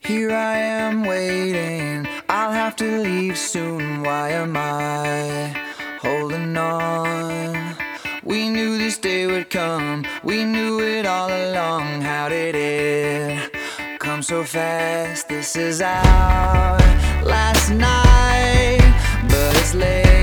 Here I am waiting, I'll have to leave soon. Why am I holding on? We knew this day would come, we knew it all along. How did it come so fast? This is our last night, but it's late.